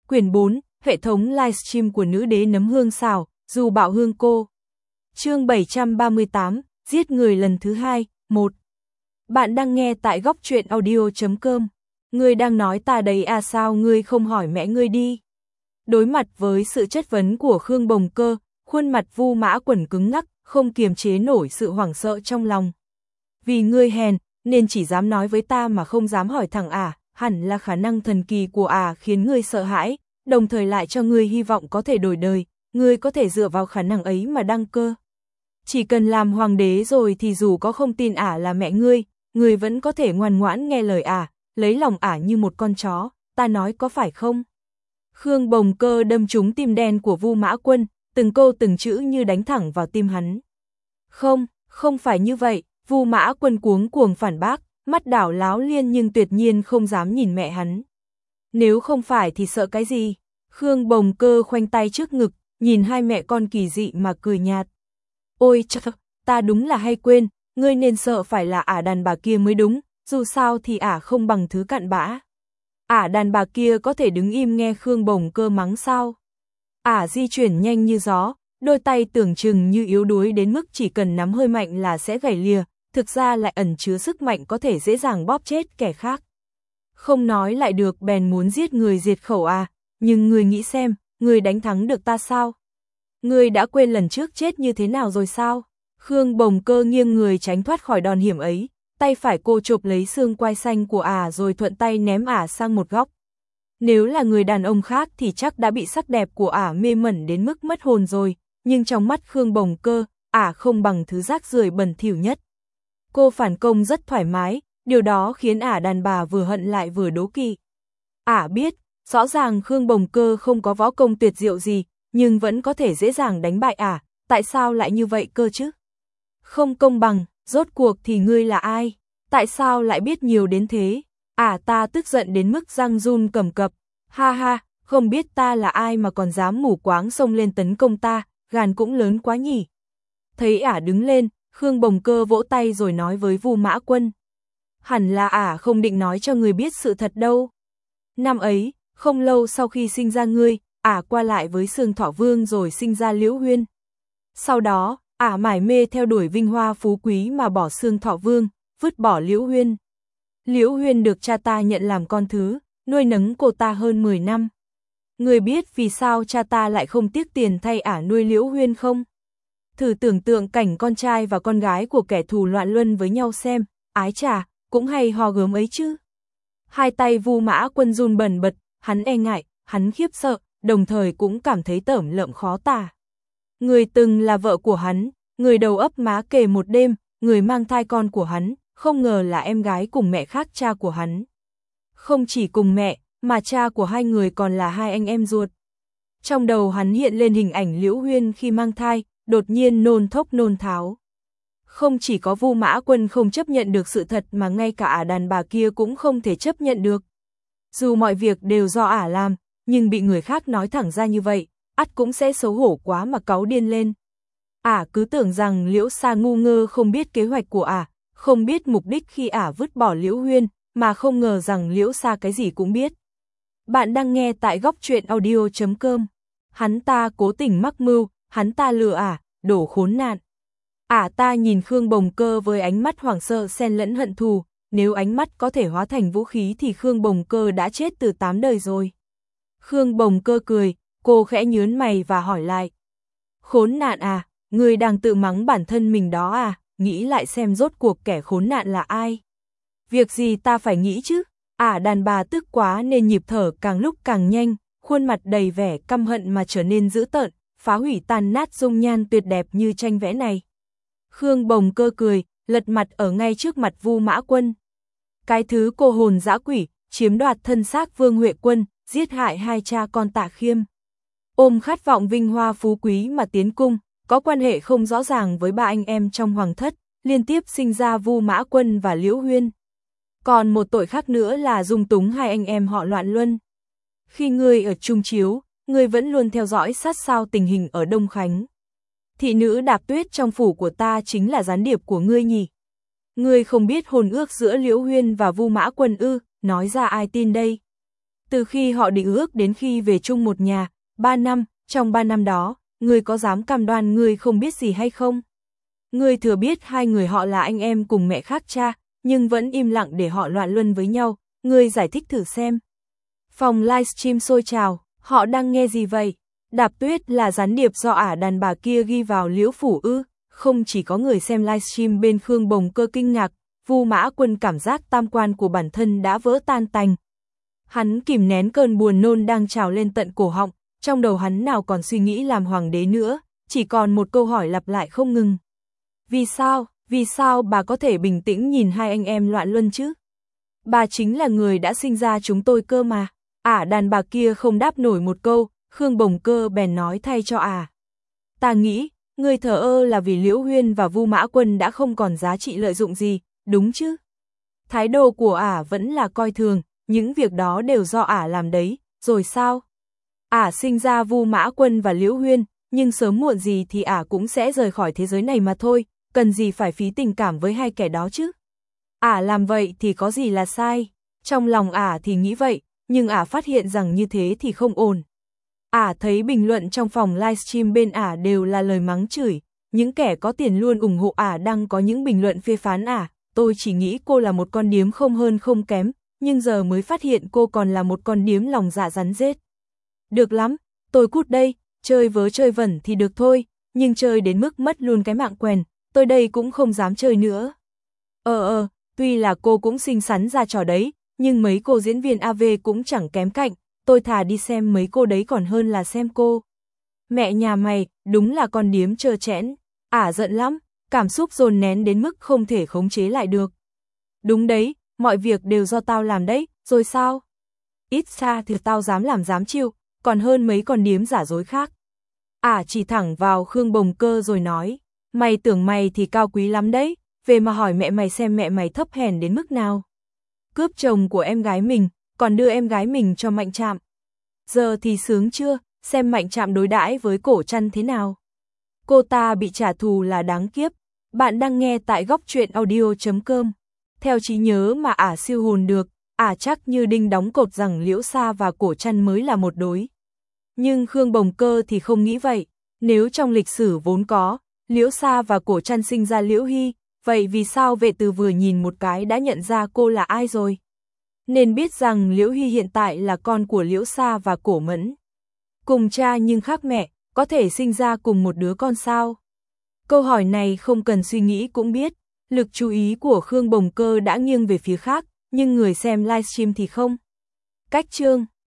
Quyển 4, hệ thống livestream của nữ đế nấm hương xào, dù bạo hương cô. Chương 738, giết người lần thứ 2, 1. Bạn đang nghe tại góc truyện audio.com. Ngươi đang nói ta đấy à, sao ngươi không hỏi mẹ ngươi đi? Đối mặt với sự chất vấn của Khương Bồng Cơ, khuôn mặt Vu Mã Quần cứng ngắc, không kiềm chế nổi sự hoảng sợ trong lòng. Vì ngươi hèn, nên chỉ dám nói với ta mà không dám hỏi thẳng à, hẳn là khả năng thần kỳ của khiến ngươi sợ hãi, đồng thời lại cho ngươi hy vọng có thể đổi đời, ngươi có thể dựa vào khả năng ấy mà đăng cơ. Chỉ cần làm hoàng đế rồi thì dù có không tin là mẹ ngươi vẫn có thể ngoan ngoãn nghe lời lấy lòng như một con chó, ta nói có phải không? Khương Bồng Cơ đâm trúng tim đen của Vu Mã Quân, từng câu từng chữ như đánh thẳng vào tim hắn. Không phải như vậy, Vu Mã Quân cuống cuồng phản bác, mắt đảo láo liên nhưng tuyệt nhiên không dám nhìn mẹ hắn. Nếu không phải thì sợ cái gì? Khương Bồng Cơ khoanh tay trước ngực, nhìn hai mẹ con kỳ dị mà cười nhạt. Ôi trời, ta đúng là hay quên, ngươi nên sợ phải là đàn bà kia mới đúng, dù sao thì không bằng thứ cặn bã. Đàn bà kia có thể đứng im nghe Khương Bồng Cơ mắng sao? Di chuyển nhanh như gió, đôi tay tưởng chừng như yếu đuối đến mức chỉ cần nắm hơi mạnh là sẽ gãy lìa, thực ra lại ẩn chứa sức mạnh có thể dễ dàng bóp chết kẻ khác. Không nói lại được bèn muốn giết người diệt khẩu nhưng ngươi nghĩ xem, ngươi đánh thắng được ta sao? Ngươi đã quên lần trước chết như thế nào rồi sao? Khương Bồng Cơ nghiêng người tránh thoát khỏi đòn hiểm ấy, tay phải cô chộp lấy xương quai xanh của rồi thuận tay ném sang một góc. Nếu là người đàn ông khác thì chắc đã bị sắc đẹp của mê mẩn đến mức mất hồn rồi, nhưng trong mắt Khương Bồng Cơ, không bằng thứ rác rưởi bẩn thỉu nhất. Cô phản công rất thoải mái, điều đó khiến đàn bà vừa hận lại vừa đố kỵ. Biết, rõ ràng Khương Bồng Cơ không có võ công tuyệt diệu gì, nhưng vẫn có thể dễ dàng đánh bại tại sao lại như vậy cơ chứ? Không công bằng, rốt cuộc thì ngươi là ai? Tại sao lại biết nhiều đến thế? Ta tức giận đến mức răng run cầm cập. Ha ha, không biết ta là ai mà còn dám mù quáng xông lên tấn công ta, gan cũng lớn quá nhỉ. Thấy đứng lên, Khương Bồng Cơ vỗ tay rồi nói với Vu Mã Quân. Hẳn là không định nói cho người biết sự thật đâu. Năm ấy, không lâu sau khi sinh ra ngươi, qua lại với Sương Thọ Vương rồi sinh ra Liễu Huyên. Sau đó, mải mê theo đuổi vinh hoa phú quý mà bỏ Sương Thọ Vương, vứt bỏ Liễu Huyên. Liễu Huyên được cha ta nhận làm con thứ, nuôi nấng cô ta hơn 10 năm. Ngươi biết vì sao cha ta lại không tiếc tiền thay nuôi Liễu Huyên không? Thử tưởng tượng cảnh con trai và con gái của kẻ thù loạn luân với nhau xem, ái chà, cũng hay ho gớm ấy chứ. Hai tay Vu Mã Quân run bần bật, hắn e ngại, hắn khiếp sợ, đồng thời cũng cảm thấy tởm lợm khó tả. Người từng là vợ của hắn, người đầu ấp má kề một đêm, người mang thai con của hắn, không ngờ là em gái cùng mẹ khác cha của hắn. Không chỉ cùng mẹ, mà cha của hai người còn là hai anh em ruột. Trong đầu hắn hiện lên hình ảnh Liễu Huyên khi mang thai, đột nhiên nôn thốc nôn tháo. Không chỉ có Vu Mã Quân không chấp nhận được sự thật mà ngay cả đàn bà kia cũng không thể chấp nhận được. Dù mọi việc đều do làm, nhưng bị người khác nói thẳng ra như vậy, ắt cũng sẽ xấu hổ quá mà cáu điên lên. Cứ tưởng rằng Liễu Sa ngu ngơ không biết kế hoạch của không biết mục đích khi vứt bỏ Liễu Huyên, mà không ngờ rằng Liễu Sa cái gì cũng biết. Bạn đang nghe tại góc truyện audio.com. Hắn ta cố tình mắc mưu, hắn ta lừa đổ khốn nạn. Ta nhìn Khương Bồng Cơ với ánh mắt hoảng sợ xen lẫn hận thù, nếu ánh mắt có thể hóa thành vũ khí thì Khương Bồng Cơ đã chết từ 8 đời rồi. Khương Bồng Cơ cười, cô khẽ nhớn mày và hỏi lại. Khốn nạn ngươi đang tự mắng bản thân mình đó nghĩ lại xem rốt cuộc kẻ khốn nạn là ai. Việc gì ta phải nghĩ chứ? Đàn bà tức quá nên nhịp thở càng lúc càng nhanh, khuôn mặt đầy vẻ căm hận mà trở nên dữ tợn, phá hủy tàn nát dung nhan tuyệt đẹp như tranh vẽ này. Khương Bồng Cơ cười, lật mặt ở ngay trước mặt Vu Mã Quân. Cái thứ cô hồn dã quỷ, chiếm đoạt thân xác Vương Huệ Quân, giết hại hai cha con Tạ Khiêm. Ôm khát vọng vinh hoa phú quý mà tiến cung, có quan hệ không rõ ràng với ba anh em trong hoàng thất, liên tiếp sinh ra Vu Mã Quân và Liễu Huyên. Còn một tội khác nữa là dung túng hai anh em họ Loạn Luân. Khi ngươi ở Trung Chiếu, ngươi vẫn luôn theo dõi sát sao tình hình ở Đông Khánh. Thị nữ Đạp Tuyết trong phủ của ta chính là gián điệp của ngươi nhỉ? Ngươi không biết hôn ước giữa Liễu Huyên và Vu Mã Quân ư? Nói ra ai tin đây? Từ khi họ định ước đến khi về chung một nhà, 3 năm, trong 3 năm đó, ngươi có dám cam đoan ngươi không biết gì hay không? Ngươi thừa biết hai người họ là anh em cùng mẹ khác cha, nhưng vẫn im lặng để họ loạn luân với nhau, ngươi giải thích thử xem. Phòng livestream sôi trào, họ đang nghe gì vậy? Đạp Tuyết là gián điệp do ả đàn bà kia ghi vào Liễu Phủ ư? Không chỉ có người xem livestream bên Khương Bồng Cơ kinh ngạc, Vu Mã Quân cảm giác tam quan của bản thân đã vỡ tan tành. Hắn kìm nén cơn buồn nôn đang trào lên tận cổ họng, trong đầu hắn nào còn suy nghĩ làm hoàng đế nữa, chỉ còn một câu hỏi lặp lại không ngừng. Vì sao bà có thể bình tĩnh nhìn hai anh em loạn luân chứ? Bà chính là người đã sinh ra chúng tôi cơ mà. Ả đàn bà kia không đáp nổi một câu, Khương Bồng Cơ bèn nói thay cho ả. Ta nghĩ, người thờ ơ là vì Liễu Huyên và Vu Mã Quân đã không còn giá trị lợi dụng gì, đúng chứ? Thái độ của ả vẫn là coi thường, những việc đó đều do ả làm đấy, rồi sao? Ả sinh ra Vu Mã Quân và Liễu Huyên, nhưng sớm muộn gì thì ả cũng sẽ rời khỏi thế giới này mà thôi, cần gì phải phí tình cảm với hai kẻ đó chứ? Ả làm vậy thì có gì là sai? Trong lòng ả thì nghĩ vậy, nhưng ả phát hiện rằng như thế thì không ổn. Ả thấy bình luận trong phòng livestream bên ả đều là lời mắng chửi, những kẻ có tiền luôn ủng hộ ả đang có những bình luận phê phán ả, tôi chỉ nghĩ cô là một con điếm không hơn không kém, nhưng giờ mới phát hiện cô còn là một con điếm lòng dạ rắn rết. Được lắm, tôi cút đây, chơi vớ chơi vẩn thì được thôi, nhưng chơi đến mức mất luôn cái mạng quèn, tôi đây cũng không dám chơi nữa. Tuy là cô cũng xinh xắn ra trò đấy, nhưng mấy cô diễn viên AV cũng chẳng kém cạnh, tôi thà đi xem mấy cô đấy còn hơn là xem cô. Mẹ nhà mày, đúng là con điếm trơ trẽn, ả giận lắm, cảm xúc dồn nén đến mức không thể khống chế lại được. Đúng đấy, mọi việc đều do tao làm đấy, rồi sao? Ít xa thì tao dám làm dám chịu, còn hơn mấy con điếm giả dối khác. Ả chỉ thẳng vào Khương Bồng Cơ rồi nói, mày tưởng mày thì cao quý lắm đấy, về mà hỏi mẹ mày xem mẹ mày thấp hèn đến mức nào. Cướp chồng của em gái mình, còn đưa em gái mình cho Mạnh Trạm. Giờ thì sướng chưa, xem Mạnh Trạm đối đãi với Cổ Trăn thế nào. Cô ta bị trả thù là đáng kiếp. Bạn đang nghe tại góc truyện audio.com. Theo trí nhớ mà ả siêu hồn được, ả chắc như đinh đóng cột rằng Liễu Sa và Cổ Trăn mới là một đối. Nhưng Khương Bồng Cơ thì không nghĩ vậy. Nếu trong lịch sử vốn có, Liễu Sa và Cổ Trăn sinh ra Liễu Hy, vậy vì sao Vệ Từ vừa nhìn một cái đã nhận ra cô là ai rồi? Nên biết rằng Liễu Hy hiện tại là con của Liễu Sa và Cổ Mẫn. Cùng cha nhưng khác mẹ, có thể sinh ra cùng một đứa con sao? Câu hỏi này không cần suy nghĩ cũng biết, lực chú ý của Khương Bồng Cơ đã nghiêng về phía khác, nhưng người xem livestream thì không. Cách chương